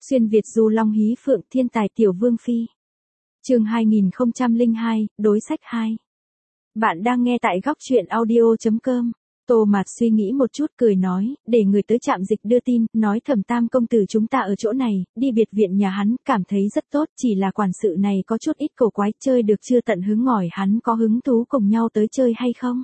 Xuyên Việt du long hí phượng thiên tài tiểu vương phi. Chương 2002, đối sách 2. Bạn đang nghe tại góc truyện audio.com. Tô Mạt suy nghĩ một chút cười nói, để người tới trạm dịch đưa tin, nói Thẩm Tam công tử chúng ta ở chỗ này, đi biệt viện nhà hắn, cảm thấy rất tốt, chỉ là quản sự này có chút ít cổ quái, chơi được chưa tận hứng, ngỏi hắn có hứng thú cùng nhau tới chơi hay không?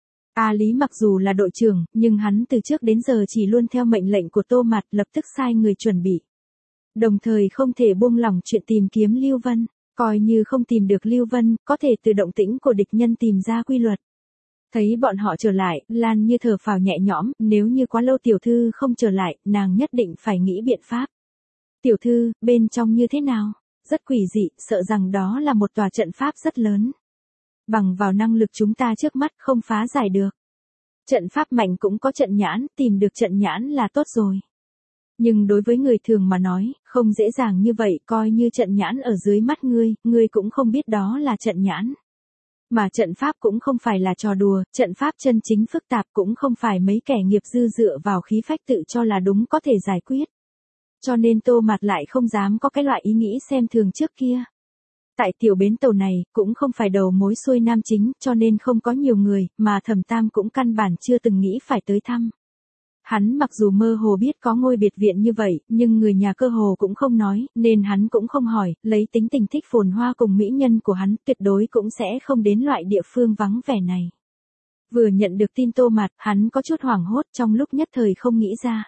A Lý mặc dù là đội trưởng, nhưng hắn từ trước đến giờ chỉ luôn theo mệnh lệnh của Tô Mạt, lập tức sai người chuẩn bị. Đồng thời không thể buông lỏng chuyện tìm kiếm Lưu Vân, coi như không tìm được Lưu Vân, có thể từ động tĩnh của địch nhân tìm ra quy luật. Thấy bọn họ trở lại, Lan Như thở phào nhẹ nhõm, nếu như quá lâu tiểu thư không trở lại, nàng nhất định phải nghĩ biện pháp. Tiểu thư, bên trong như thế nào? Rất quỷ dị, sợ rằng đó là một tòa trận pháp rất lớn. Bằng vào năng lực chúng ta trước mắt không phá giải được. Trận pháp mạnh cũng có trận nhãn, tìm được trận nhãn là tốt rồi. Nhưng đối với người thường mà nói, không dễ dàng như vậy, coi như trận nhãn ở dưới mắt ngươi cũng không biết đó là trận nhãn. Mà trận pháp cũng không phải là trò đùa, trận pháp chân chính phức tạp cũng không phải mấy kẻ nghiệp dư dựa vào khí phách tự cho là đúng có thể giải quyết. Cho nên Tô Mạt lại không dám có cái loại ý nghĩ xem thường trước kia. Tại tiểu bến tàu này, cũng không phải đầu mối xuôi nam chính, cho nên không có nhiều người, mà Thẩm Tam cũng căn bản chưa từng nghĩ phải tới thăm. Hắn mặc dù mơ hồ biết có ngôi biệt viện như vậy, nhưng người nhà cơ hồ cũng không nói, nên hắn cũng không hỏi, lấy tính tình thích phồn hoa cùng mỹ nhân của hắn, tuyệt đối cũng sẽ không đến loại địa phương vắng vẻ này. Vừa nhận được tin Tô Mạt, hắn có chút hoảng hốt, trong lúc nhất thời không nghĩ ra.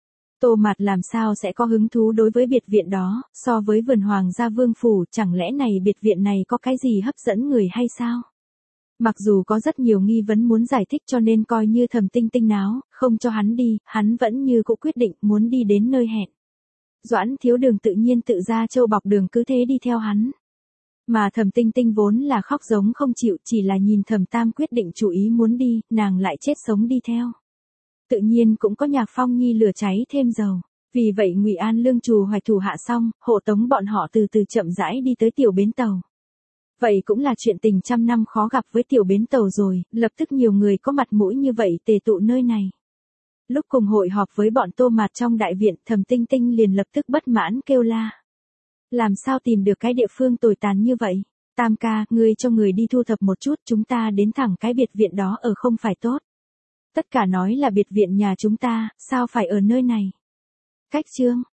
Tô Mạt làm sao sẽ có hứng thú đối với biệt viện đó, so với vườn hoàng gia vương phủ, chẳng lẽ này biệt viện này có cái gì hấp dẫn người hay sao? Mặc dù có rất nhiều nghi vấn muốn giải thích cho nên coi như Thẩm Tinh Tinh náo, không cho hắn đi, hắn vẫn như cũ quyết định muốn đi đến nơi hẹn. Doãn Thiếu Đường tự nhiên tự ra châu bọc đường cứ thế đi theo hắn. Mà Thẩm Tinh Tinh vốn là khóc giống không chịu, chỉ là nhìn Thẩm Tam quyết định chủ ý muốn đi, nàng lại chết sống đi theo. Tự nhiên cũng có Nhạc Phong Nhi lửa cháy thêm dầu. Vì vậy Ngụy An Lương Trù hoạch thủ hạ xong, hộ tống bọn họ từ từ chậm rãi đi tới tiểu bến tàu. Vậy cũng là chuyện tình trăm năm khó gặp với tiểu bến tàu rồi, lập tức nhiều người có mặt mũi như vậy tề tụ nơi này. Lúc cùng hội họp với bọn Tô Mạt trong đại viện, Thẩm Tinh Tinh liền lập tức bất mãn kêu la. Làm sao tìm được cái địa phương tồi tàn như vậy? Tam ca, ngươi cho người đi thu thập một chút, chúng ta đến thẳng cái biệt viện đó ở không phải tốt. Tất cả nói là biệt viện nhà chúng ta, sao phải ở nơi này? Cách chương,